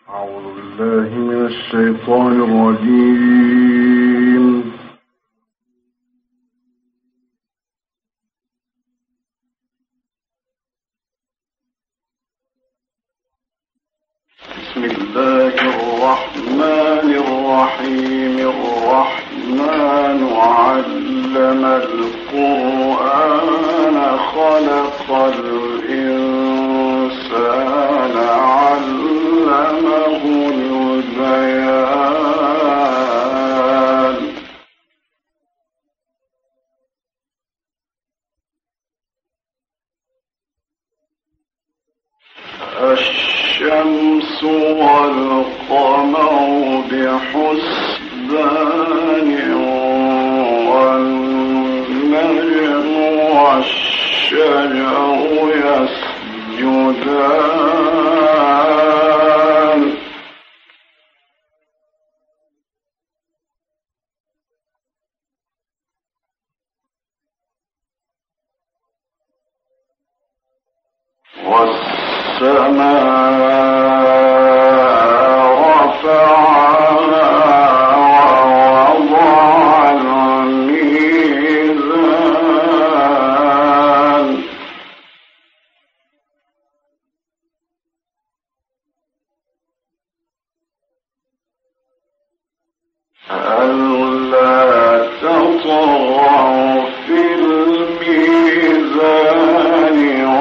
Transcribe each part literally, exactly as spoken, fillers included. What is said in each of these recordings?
أعوذ بالله من الشيطان الرجيم. بسم الله الرحمن الرحيم. الرحمن علم القرآن خلق الإنسان علمه البيان. الشمس والقمر بحسبان والنجم والشجر يسجدان والسماء رفعها ووضع الميزان ألا تطغوا في الميزان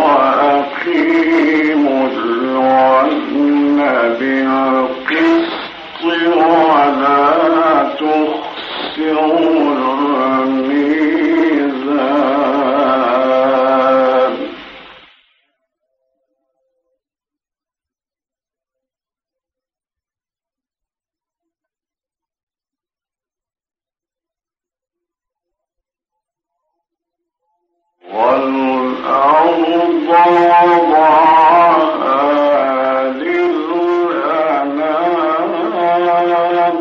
وأقيموا الوزن بالقسط ولا تخسروا الميزان. والأرض وضعها للأنام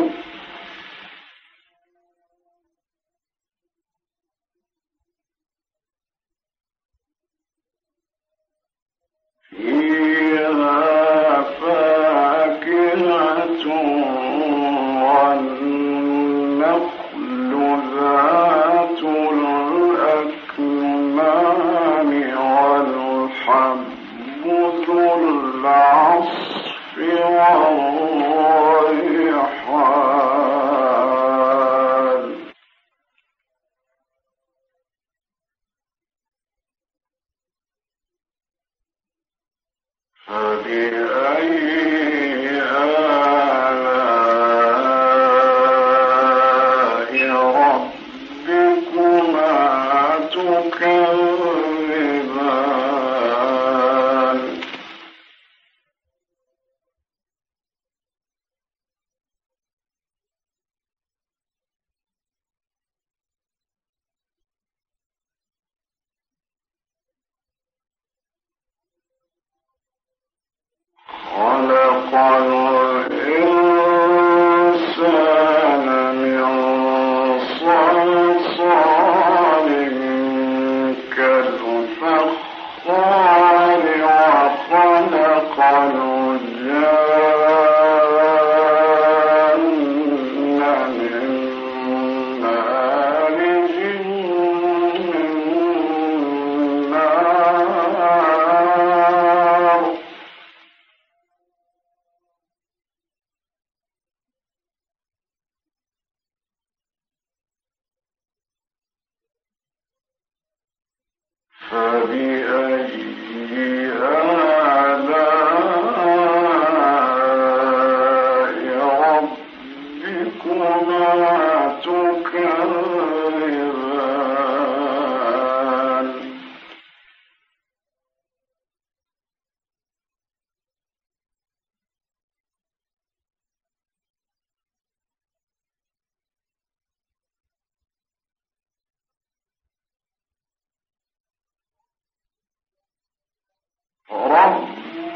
فيها فاكهة والنخل ذات الأكمام والحب ذو العصف والريحان. فبأي آلاء ربكما تكذبان؟ خلق الإنسان من صلصال كالفخار وخلق الجان من مارج من نار. فبأي آلاء ربكما تكذبان؟ رب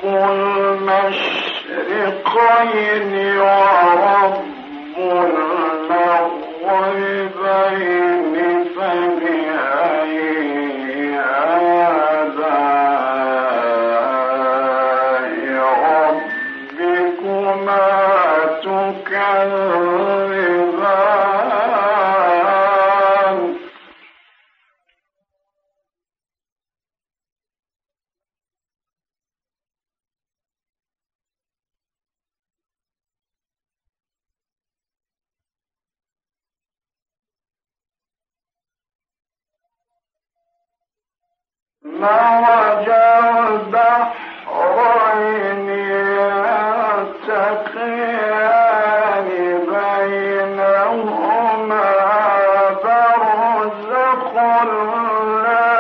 المشرقين ورب المغربين فبأي آلاء ربكما مرج البحرين يلتقيان بينهما برزخ لا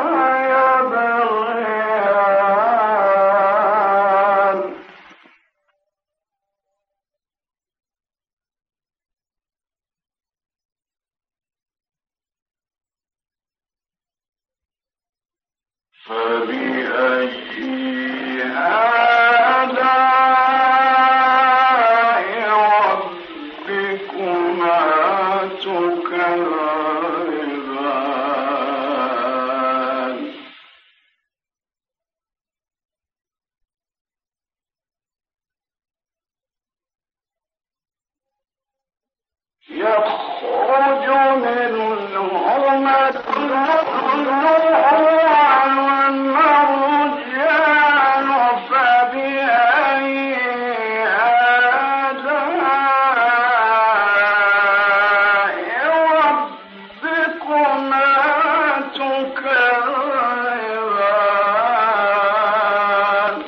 يبغيان فبأي آلاء ربكما تكذبان يخرج منهما اللؤلؤ والمرجان فبأي آلاء ربكما تكذبان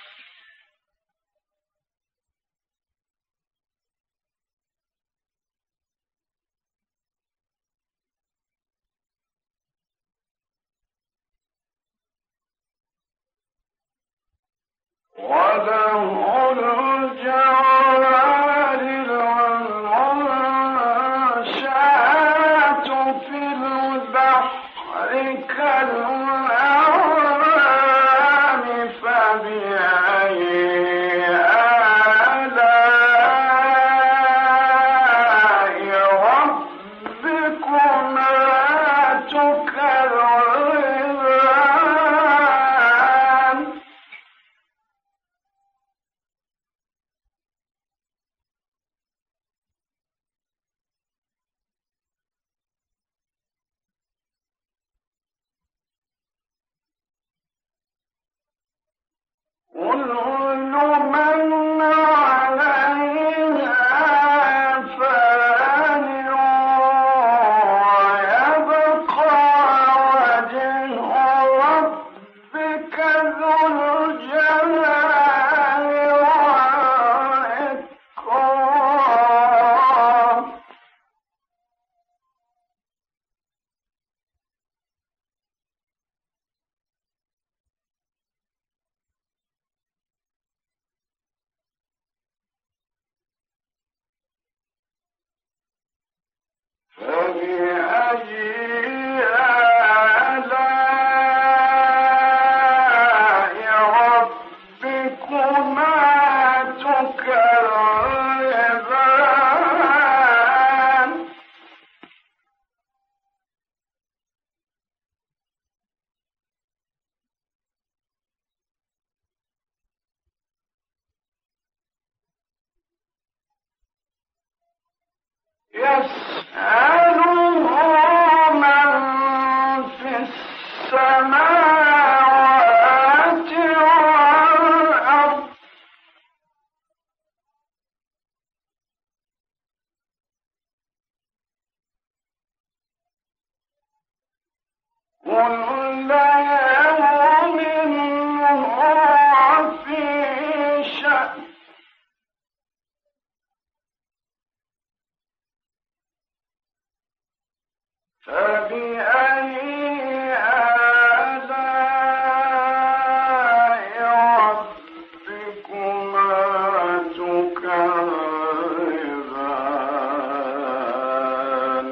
وله الجوار الوانشات في البحر كالأعلام فبأي آلاء ربكما تكذبان كل من عليها فان ويبقى وجه ربك ذو الجلال والإكرام فبأي آلاء ربكما تكذبان يسأله من في السماوات والأرض كل يوم هو في شأن فبأي آلاء ربكما تكذبان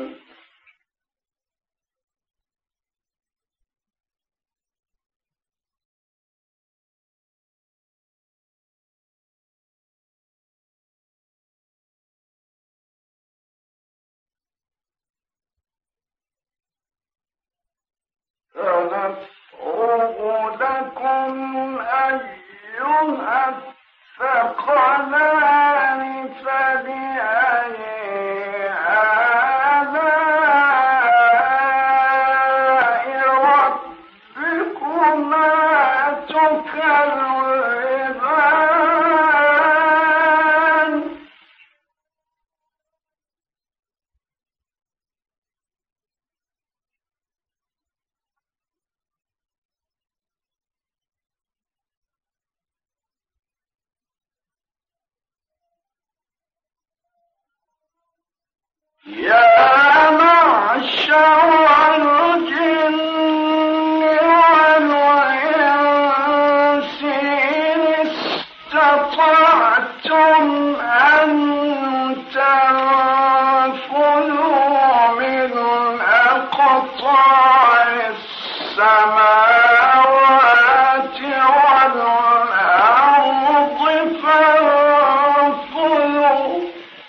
سنفرغ لكم أيها الثقلان فبأي آلاء ربكما تكذبان يا معشر الجن والإنس إن استطعتم أن تنفذوا من أقطار السماوات والأرض فانفذوا.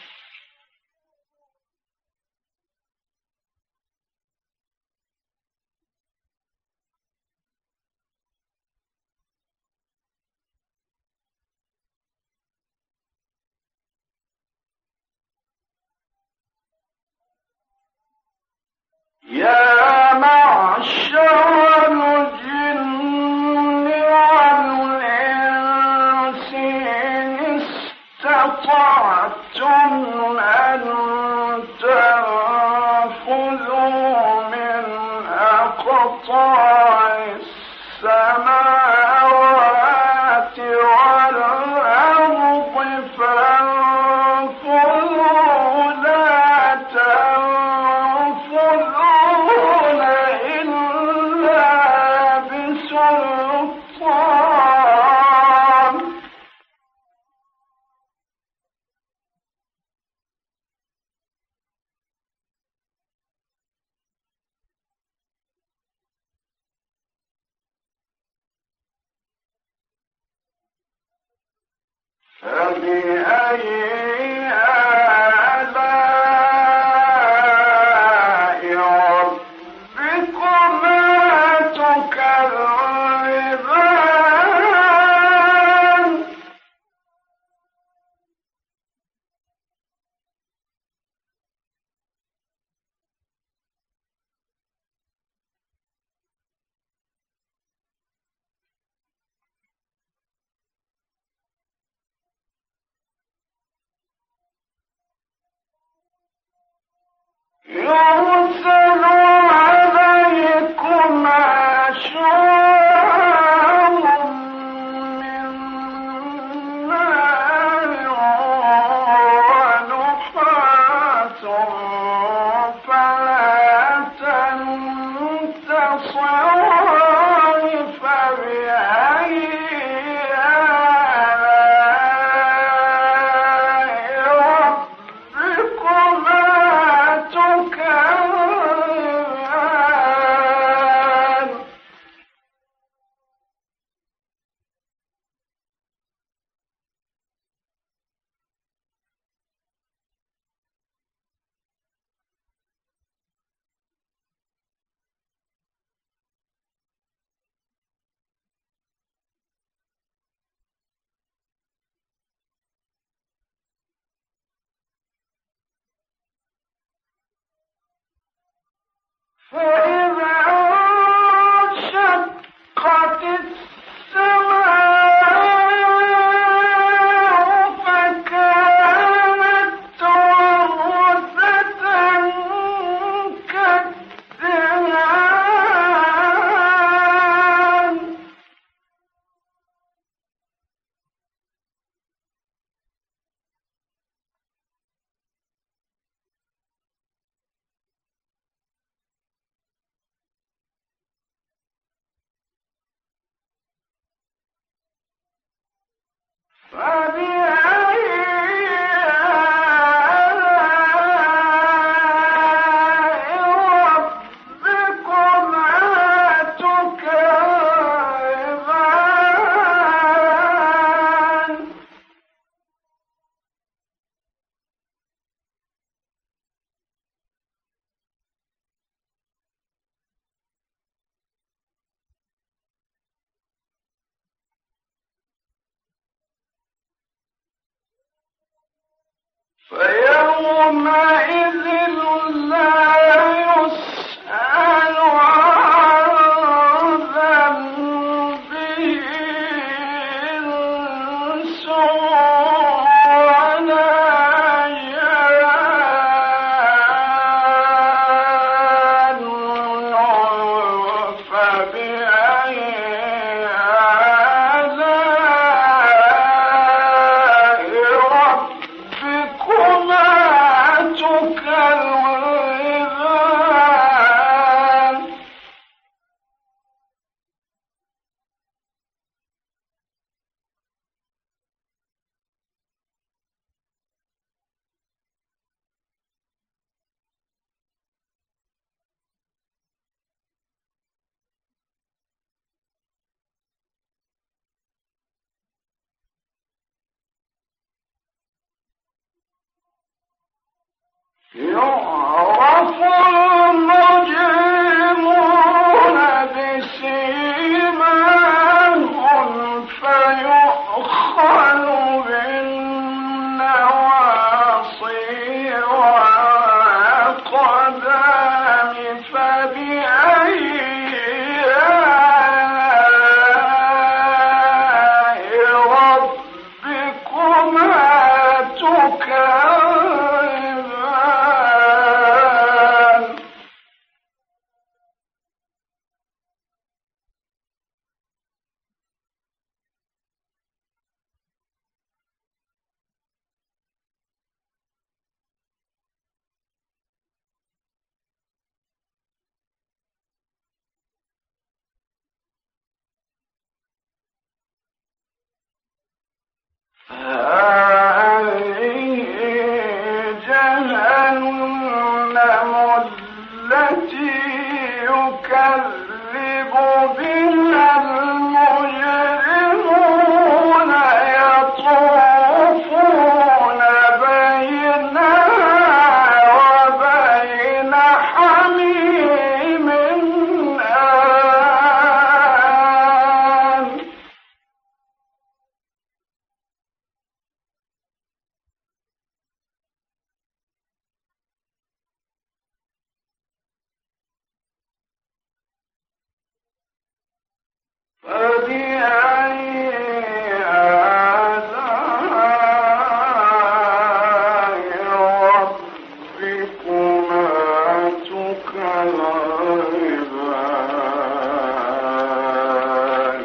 يا معشر الجن والإنس إن استطعتم أن تنفذوا من أقطار السماوات والأرض فانفذوا لا تنفذون إلا بسلطان. فبأي آلاء ربكما تكذبان؟ يرسل عليكما شواظ من نار ونحاس فلا تنتصران. فبأي آلاء ربكما تكذبان؟ فإذا انشقت السماء فكانت وردة كالدهان. فبأي آلاء ربكما تكذبان؟ فيومئذ لا يسأل عن ذنبه إنس ولا جان. فبأي آلاء ربكما تكذبان؟ يعرف المجرمون بسيماهم فيؤخذ بالنواصي والأقدام فبأي آلاء ربكما تكذبان هذه جهنم التي يكذب بها المجرمون يطوفون بينها وبين حميم آن فبأي آلاء ربكما تكذبان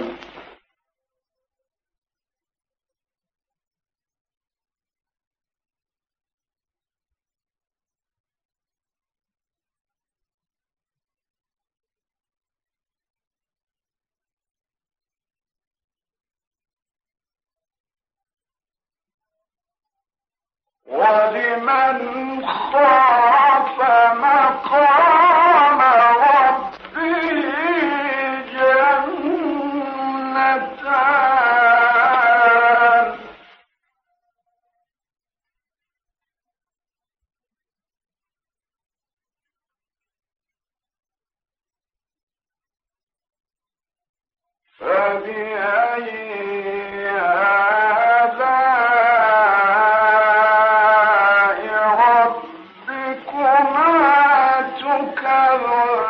ولمن خاف مقام ربه جنتان فبأي آلاء ربكما تكذبان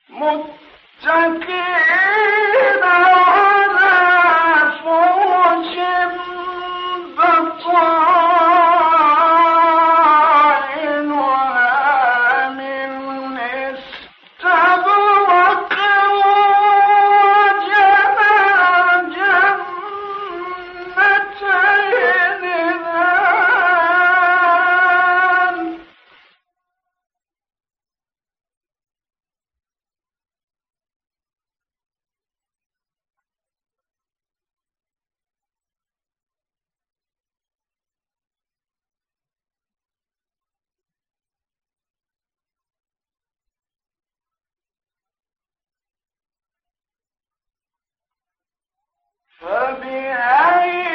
متكئين على فرش بطائنها من استبرق وجنى جنتين دان فبأي